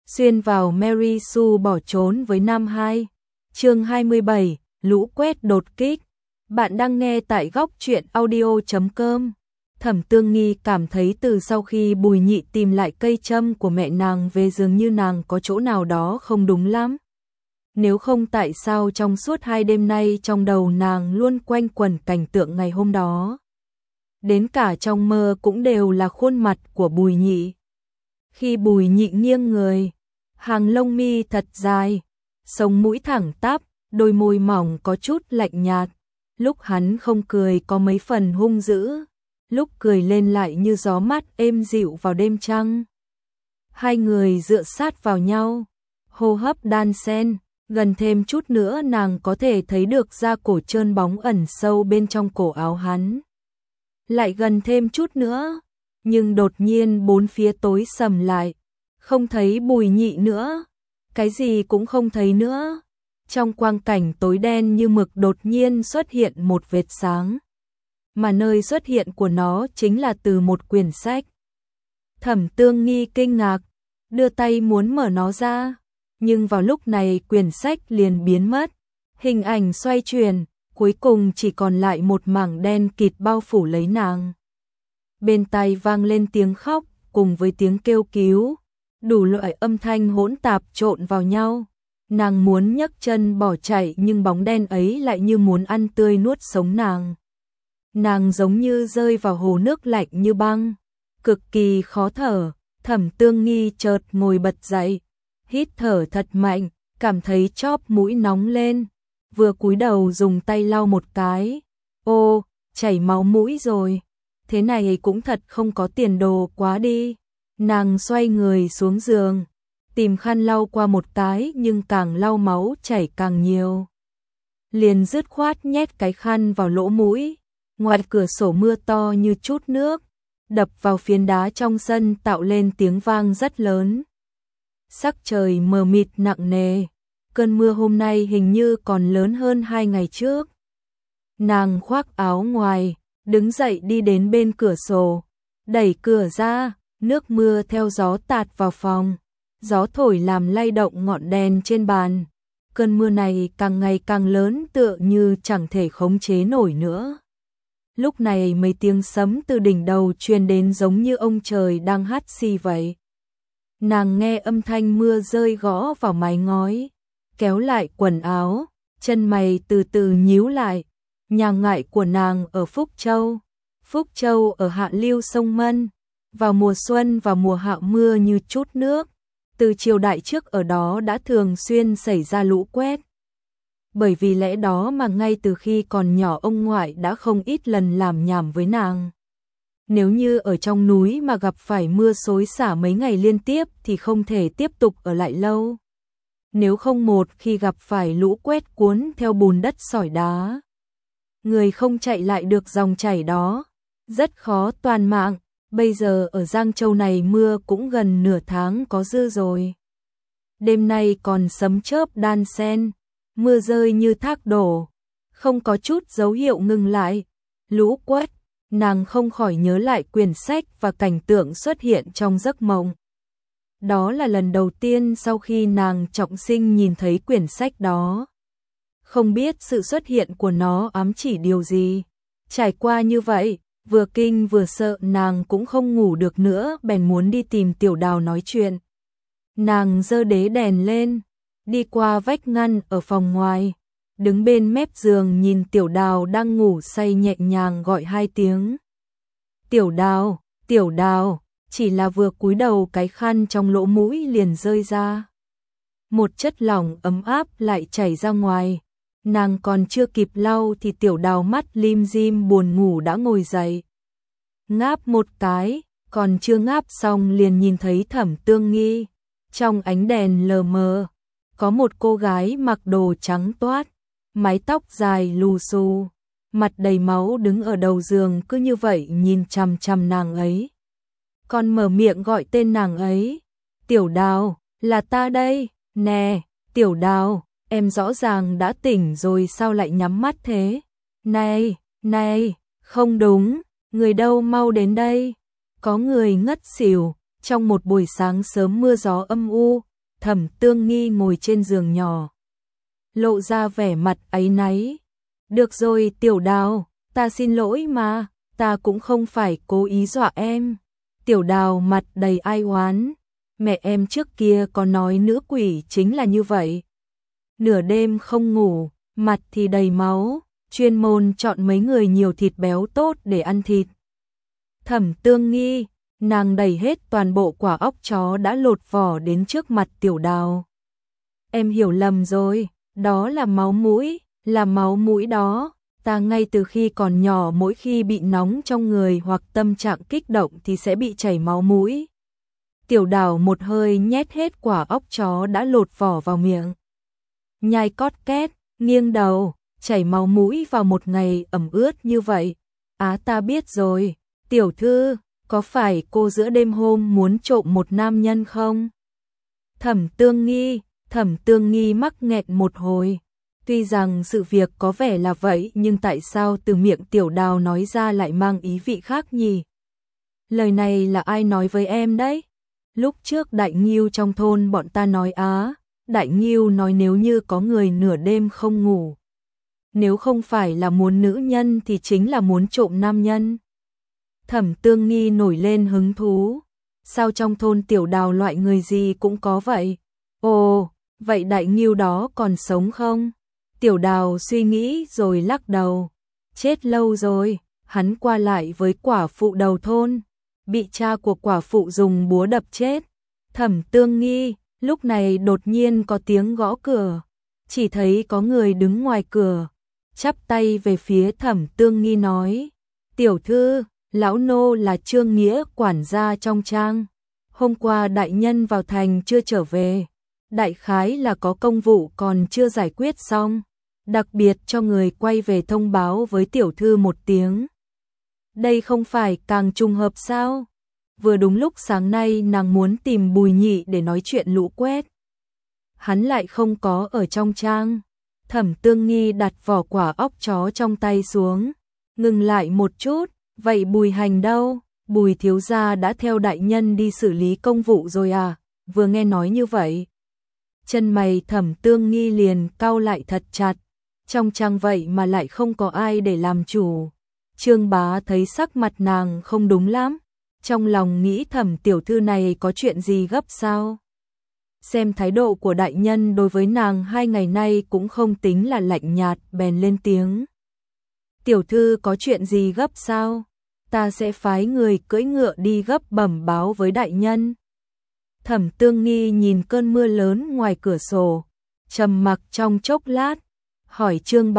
xuyên vào Mary Sue bỏ trốn với Nam 2. Chương 27, lũ quét đột kích. Bạn đang nghe tại góc truyện audio.com. Thẩm Tương Nghi cảm thấy từ sau khi Bùi Nhị tìm lại cây châm của mẹ nàng về, dường như nàng có chỗ nào đó không đúng lắm. Nếu không tại sao trong suốt 2 đêm nay trong đầu nàng luôn quanh quẩn cảnh tượng ngày hôm đó. Đến cả trong mơ cũng đều là khuôn mặt của Bùi Nhị. Khi Bùi Nhị nghiêng người, hàng lông mi thật dài, sống mũi thẳng tắp, đôi môi mỏng có chút lạnh nhạt. Lúc hắn không cười có mấy phần hung dữ, lúc cười lên lại như gió mát êm dịu vào đêm trăng. Hai người dựa sát vào nhau, hô hấp đan xen, gần thêm chút nữa nàng có thể thấy được da cổ trơn bóng ẩn sâu bên trong cổ áo hắn. Lại gần thêm chút nữa, nhưng đột nhiên bốn phía tối sầm lại, không thấy Bùi Nhị nữa, cái gì cũng không thấy nữa. Trong quang cảnh tối đen như mực đột nhiên xuất hiện một vệt sáng, mà nơi xuất hiện của nó chính là từ một quyển sách. Thẩm Tương Nghi kinh ngạc, đưa tay muốn mở nó ra, nhưng vào lúc này quyển sách liền biến mất, hình ảnh xoay chuyển, cuối cùng chỉ còn lại một mảng đen kịt bao phủ lấy nàng. Bên tai vang lên tiếng khóc cùng với tiếng kêu cứu, đủ loại âm thanh hỗn tạp trộn vào nhau. Nàng muốn nhấc chân bỏ chạy nhưng bóng đen ấy lại như muốn ăn tươi nuốt sống nàng. Nàng giống như rơi vào hồ nước lạnh như băng, cực kỳ khó thở. Thẩm Tương Nghi chợt ngồi bật dậy, hít thở thật mạnh, cảm thấy chóp mũi nóng lên, vừa cúi đầu dùng tay lau một cái. Ô, chảy máu mũi rồi, thế này cũng thật không có tiền đồ quá đi. Nàng xoay người xuống giường, tìm khăn lau qua một cái nhưng càng lau máu chảy càng nhiều. Liền dứt khoát nhét cái khăn vào lỗ mũi, ngoài cửa sổ mưa to như chút nước, đập vào phiến đá trong sân tạo lên tiếng vang rất lớn. Sắc trời mờ mịt nặng nề, cơn mưa hôm nay hình như còn lớn hơn 2 ngày trước. Nàng khoác áo ngoài, đứng dậy đi đến bên cửa sổ, đẩy cửa ra, nước mưa theo gió tạt vào phòng. Gió thổi làm lay động ngọn đèn trên bàn. Cơn mưa này càng ngày càng lớn tựa như chẳng thể khống chế nổi nữa. Lúc này mấy tiếng sấm từ đỉnh đầu truyền đến giống như ông trời đang hắt xì vậy. Nàng nghe âm thanh mưa rơi gõ vào mái ngói, kéo lại quần áo, chân mày từ từ nhíu lại. Nhà ngại của nàng ở Phúc Châu. Phúc Châu ở hạ lưu sông Mân. Vào mùa xuân và mùa hạ mưa như chút nước. Từ triều đại trước ở đó đã thường xuyên xảy ra lũ quét. Bởi vì lẽ đó mà ngay từ khi còn nhỏ ông ngoại đã không ít lần làm nhảm với nàng. Nếu như ở trong núi mà gặp phải mưa xối xả mấy ngày liên tiếp thì không thể tiếp tục ở lại lâu. Nếu không một khi gặp phải lũ quét cuốn theo bùn đất sỏi đá, người không chạy lại được dòng chảy đó, rất khó toàn mạng. Bây giờ ở Giang Châu này mưa cũng gần nửa tháng có dư rồi. Đêm nay còn sấm chớp đan xen, mưa rơi như thác đổ, không có chút dấu hiệu ngừng lại. Lũ quét, nàng không khỏi nhớ lại quyển sách và cảnh tượng xuất hiện trong giấc mộng. Đó là lần đầu tiên sau khi nàng trọng sinh nhìn thấy quyển sách đó. Không biết sự xuất hiện của nó ám chỉ điều gì. Trải qua như vậy, vừa kinh vừa sợ nàng cũng không ngủ được nữa, bèn muốn đi tìm Tiểu Đào nói chuyện. Nàng giơ đế đèn lên, đi qua vách ngăn ở phòng ngoài, đứng bên mép giường nhìn Tiểu Đào đang ngủ say nhẹ nhàng gọi 2 tiếng. Tiểu Đào, Tiểu Đào, chỉ là vừa cúi đầu cái khăn trong lỗ mũi liền rơi ra. Một chất lỏng ấm áp lại chảy ra ngoài. Nàng còn chưa kịp lau thì Tiểu Đào mắt lim dim buồn ngủ đã ngồi dậy. Ngáp một cái, còn chưa ngáp xong liền nhìn thấy Thẩm Tương Nghi. Trong ánh đèn lờ mờ, có một cô gái mặc đồ trắng toát, mái tóc dài lù xù, mặt đầy máu đứng ở đầu giường cứ như vậy nhìn chằm chằm nàng ấy. Còn mở miệng gọi tên nàng ấy. Tiểu Đào, là ta đây, nè, Tiểu Đào. Em rõ ràng đã tỉnh rồi sao lại nhắm mắt thế? Này, này, không đúng, người đâu mau đến đây. Có người ngất xỉu, trong một buổi sáng sớm mưa gió âm u, Thẩm Tương Nghi ngồi trên giường nhỏ, lộ ra vẻ mặt áy náy. Được rồi Tiểu Đào, ta xin lỗi mà, ta cũng không phải cố ý dọa em. Tiểu Đào mặt đầy ai oán, mẹ em trước kia có nói nữ quỷ chính là như vậy. Nửa đêm không ngủ, mặt thì đầy máu, chuyên môn chọn mấy người nhiều thịt béo tốt để ăn thịt. Thẩm Tương Nghi, nàng đẩy hết toàn bộ quả óc chó đã lột vỏ đến trước mặt Tiểu Đào. Em hiểu lầm rồi, đó là máu mũi, là máu mũi đó. Ta ngay từ khi còn nhỏ mỗi khi bị nóng trong người hoặc tâm trạng kích động thì sẽ bị chảy máu mũi. Tiểu Đào một hơi nhét hết quả óc chó đã lột vỏ vào miệng. Nhai cót két, nghiêng đầu, chảy máu mũi vào một ngày ẩm ướt như vậy. Á ta biết rồi, tiểu thư, có phải cô giữa đêm hôm muốn trộm một nam nhân không? Thẩm Tương Nghi mắc nghẹn một hồi. Tuy rằng sự việc có vẻ là vậy nhưng tại sao từ miệng Tiểu Đào nói ra lại mang ý vị khác nhỉ? Lời này là ai nói với em đấy? Lúc trước Đại Ngưu trong thôn bọn ta nói á, Đại Ngưu nói nếu như có người nửa đêm không ngủ, nếu không phải là muốn nữ nhân thì chính là muốn trộm nam nhân. Thẩm Tương Nghi nổi lên hứng thú. Sao trong thôn Tiểu Đào loại người gì cũng có vậy? Ồ, vậy Đại Ngưu đó còn sống không? Tiểu Đào suy nghĩ rồi lắc đầu. Chết lâu rồi, hắn qua lại với quả phụ đầu thôn, bị cha của quả phụ dùng búa đập chết. Thẩm Tương Nghi, lúc này đột nhiên có tiếng gõ cửa. Chỉ thấy có người đứng ngoài cửa, chắp tay về phía Thẩm Tương Nghi nói. Tiểu thư, lão nô là Trương Nghĩa quản gia trong trang. Hôm qua đại nhân vào thành chưa trở về. Đại khái là có công vụ còn chưa giải quyết xong. Đặc biệt cho người quay về thông báo với tiểu thư một tiếng. Đây không phải càng trùng hợp sao? Vừa đúng lúc sáng nay nàng muốn tìm Bùi Nhị để nói chuyện Lũ Quét. Hắn lại không có ở trong trang. Thẩm Tương Nghi đặt vỏ quả óc chó trong tay xuống, ngừng lại một chút. Vậy Bùi Hành đâu? Bùi thiếu gia đã theo đại nhân đi xử lý công vụ rồi à? Vừa nghe nói như vậy, chân mày Thẩm Tương Nghi liền cau lại thật chặt. Trong trang vậy mà lại không có ai để làm chủ. Trương Bá thấy sắc mặt nàng không đúng lắm, trong lòng nghĩ Thẩm tiểu thư này có chuyện gì gấp sao? Xem thái độ của đại nhân đối với nàng 2 ngày nay cũng không tính là lạnh nhạt, bèn lên tiếng. Tiểu thư có chuyện gì gấp sao? Ta sẽ phái người cưỡi ngựa đi gấp bẩm báo với đại nhân. Thẩm Tương Nghi nhìn cơn mưa lớn ngoài cửa sổ, trầm mặc trong chốc lát, hỏi Trương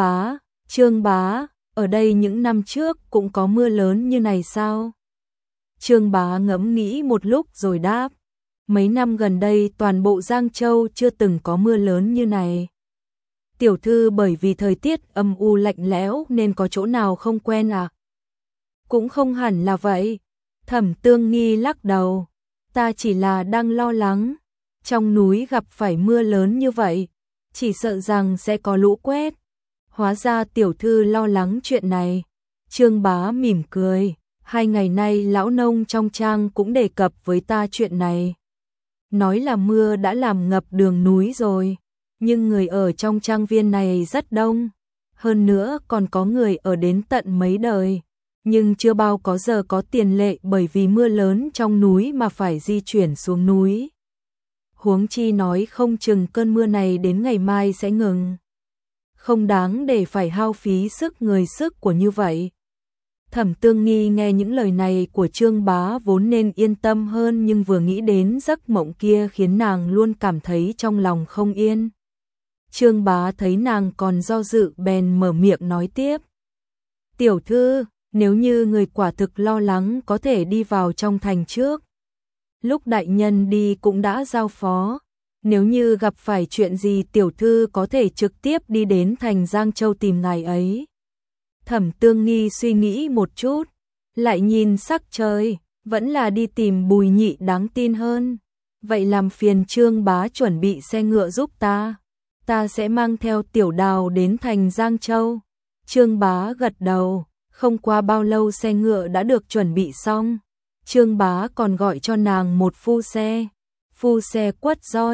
Bá, ở đây những năm trước cũng có mưa lớn như này sao? Trương Bá ngẫm nghĩ một lúc rồi đáp, mấy năm gần đây toàn bộ Giang Châu chưa từng có mưa lớn như này. Tiểu thư bởi vì thời tiết âm u lạnh lẽo nên có chỗ nào không quen à? Cũng không hẳn là vậy. Thẩm Tương Nghi lắc đầu, ta chỉ là đang lo lắng, trong núi gặp phải mưa lớn như vậy, chỉ sợ rằng sẽ có lũ quét. Hóa ra tiểu thư lo lắng chuyện này. Trương Bá mỉm cười, 2 ngày nay lão nông trong trang cũng đề cập với ta chuyện này. Nói là mưa đã làm ngập đường núi rồi, nhưng người ở trong trang viên này rất đông. Hơn nữa còn có người ở đến tận mấy đời, nhưng chưa bao có giờ có tiền lệ bởi vì mưa lớn trong núi mà phải di chuyển xuống núi. Huống chi nói không chừng cơn mưa này đến ngày mai sẽ ngừng. Không đáng để phải hao phí sức người sức của như vậy. Thẩm Tương Nghi nghe những lời này của Trương Bá vốn nên yên tâm hơn, nhưng vừa nghĩ đến giấc mộng kia khiến nàng luôn cảm thấy trong lòng không yên. Trương Bá thấy nàng còn do dự bèn mở miệng nói tiếp. Tiểu thư, nếu như người quả thực lo lắng có thể đi vào trong thành trước. Lúc đại nhân đi cũng đã giao phó. Nếu như gặp phải chuyện gì tiểu thư có thể trực tiếp đi đến thành Giang Châu tìm ngài ấy. Thẩm Tương Nghi suy nghĩ một chút, lại nhìn sắc trời, vẫn là đi tìm Bùi Nhị đáng tin hơn. Vậy làm phiền Trương Bá chuẩn bị xe ngựa giúp ta. Ta sẽ mang theo Tiểu Đào đến thành Giang Châu. Trương Bá gật đầu, không qua bao lâu xe ngựa đã được chuẩn bị xong. Trương Bá còn gọi cho nàng một phu xe quất roi,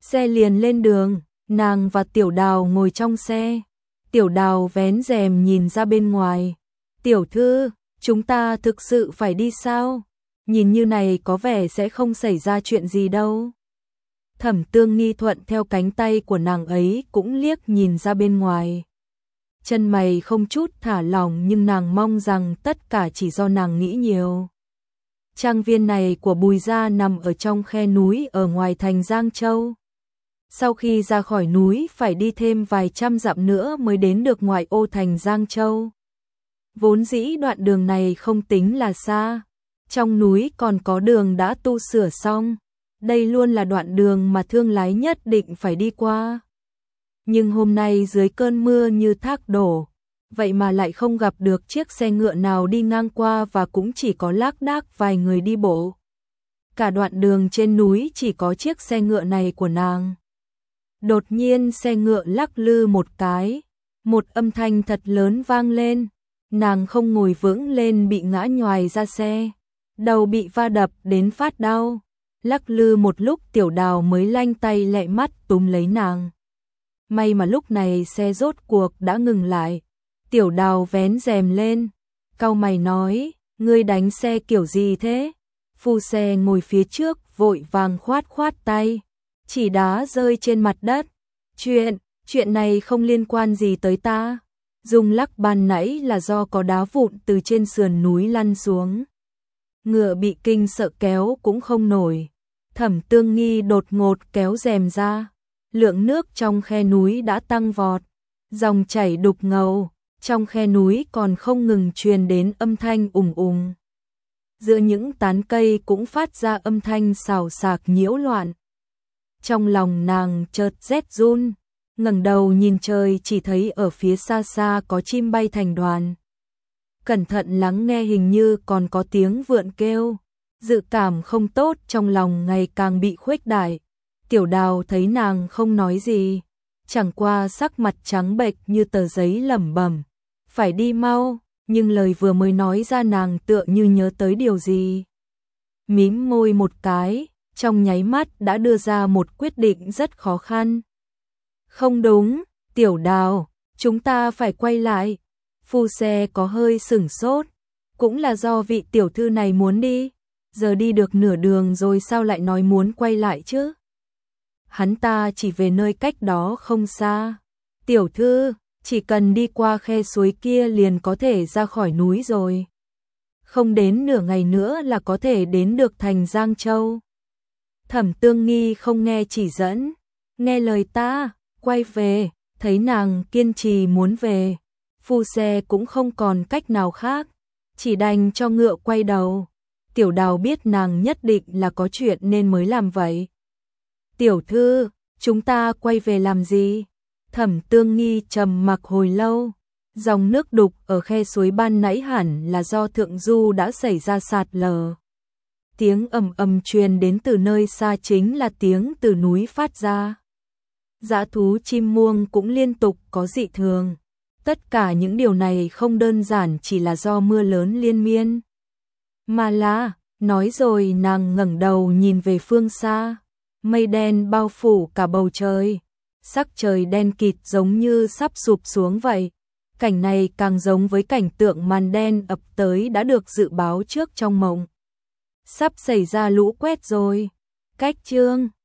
Xe liền lên đường, nàng và Tiểu Đào ngồi trong xe. Tiểu Đào vén rèm nhìn ra bên ngoài. Tiểu thư, chúng ta thực sự phải đi sao? Nhìn như này có vẻ sẽ không xảy ra chuyện gì đâu. Thẩm Tương Nghi thuận theo cánh tay của nàng ấy cũng liếc nhìn ra bên ngoài. Chân mày không chút thả lỏng nhưng nàng mong rằng tất cả chỉ do nàng nghĩ nhiều. Trang viên này của Bùi gia nằm ở trong khe núi ở ngoài thành Giang Châu. Sau khi ra khỏi núi phải đi thêm vài trăm dặm nữa mới đến được ngoại ô thành Giang Châu. Vốn dĩ đoạn đường này không tính là xa. Trong núi còn có đường đã tu sửa xong. Đây luôn là đoạn đường mà thương lái nhất định phải đi qua. Nhưng hôm nay dưới cơn mưa như thác đổ, vậy mà lại không gặp được chiếc xe ngựa nào đi ngang qua và cũng chỉ có lác đác vài người đi bộ. Cả đoạn đường trên núi chỉ có chiếc xe ngựa này của nàng. Đột nhiên xe ngựa lắc lư một cái, một âm thanh thật lớn vang lên, nàng không ngồi vững lên bị ngã nhoài ra xe, đầu bị va đập đến phát đau. Lắc lư một lúc Tiểu Đào mới lanh tay lẹ mắt túm lấy nàng. May mà lúc này xe rốt cuộc đã ngừng lại. Tiểu Đào vén rèm lên, cau mày nói, ngươi đánh xe kiểu gì thế? Phu xe ngồi phía trước vội vàng khoát tay, chỉ đá rơi trên mặt đất. Chuyện này không liên quan gì tới ta. Rung lắc ban nãy là do có đá vụn từ trên sườn núi lăn xuống. Ngựa bị kinh sợ kéo cũng không nổi. Thẩm Tương Nghi đột ngột kéo rèm ra. Lượng nước trong khe núi đã tăng vọt. Dòng chảy đục ngầu. Trong khe núi còn không ngừng truyền đến âm thanh ùng ùng. Giữa những tán cây cũng phát ra âm thanh xào xạc nhiễu loạn. Trong lòng nàng chợt rét run, ngẩng đầu nhìn trời chỉ thấy ở phía xa xa có chim bay thành đoàn. Cẩn thận lắng nghe hình như còn có tiếng vượn kêu, dự cảm không tốt trong lòng ngày càng bị khuếch đại. Tiểu Đào thấy nàng không nói gì, chẳng qua sắc mặt trắng bệch như tờ giấy lẩm bẩm, phải đi mau, nhưng lời vừa mới nói ra nàng tựa như nhớ tới điều gì. Mím môi một cái, trong nháy mắt đã đưa ra một quyết định rất khó khăn. Không đúng, Tiểu Đào, chúng ta phải quay lại. Phu xe có hơi sửng sốt, cũng là do vị tiểu thư này muốn đi, giờ đi được nửa đường rồi sao lại nói muốn quay lại chứ? Hắn ta chỉ về nơi cách đó không xa. Tiểu thư, chỉ cần đi qua khe suối kia liền có thể ra khỏi núi rồi. Không đến nửa ngày nữa là có thể đến được thành Giang Châu. Thẩm Tương Nghi không nghe chỉ dẫn, nghe lời ta, quay về, thấy nàng kiên trì muốn về. Phu xe cũng không còn cách nào khác, chỉ đành cho ngựa quay đầu. Tiểu Đào biết nàng nhất định là có chuyện nên mới làm vậy. Tiểu thư, chúng ta quay về làm gì? Thẩm Tương Nghi trầm mặc hồi lâu. Dòng nước đục ở khe suối ban nãy hẳn là do thượng du đã xảy ra sạt lở. Tiếng ầm ầm truyền đến từ nơi xa chính là tiếng từ núi phát ra. Dã thú chim muông cũng liên tục có dị thường. Tất cả những điều này không đơn giản chỉ là do mưa lớn liên miên. Mà là, nói rồi nàng ngẩng đầu nhìn về phương xa. Mây đen bao phủ cả bầu trời. Sắc trời đen kịt giống như sắp sụp xuống vậy. Cảnh này càng giống với cảnh tượng màn đen ập tới đã được dự báo trước trong mộng. Sắp xảy ra lũ quét rồi. Cách chương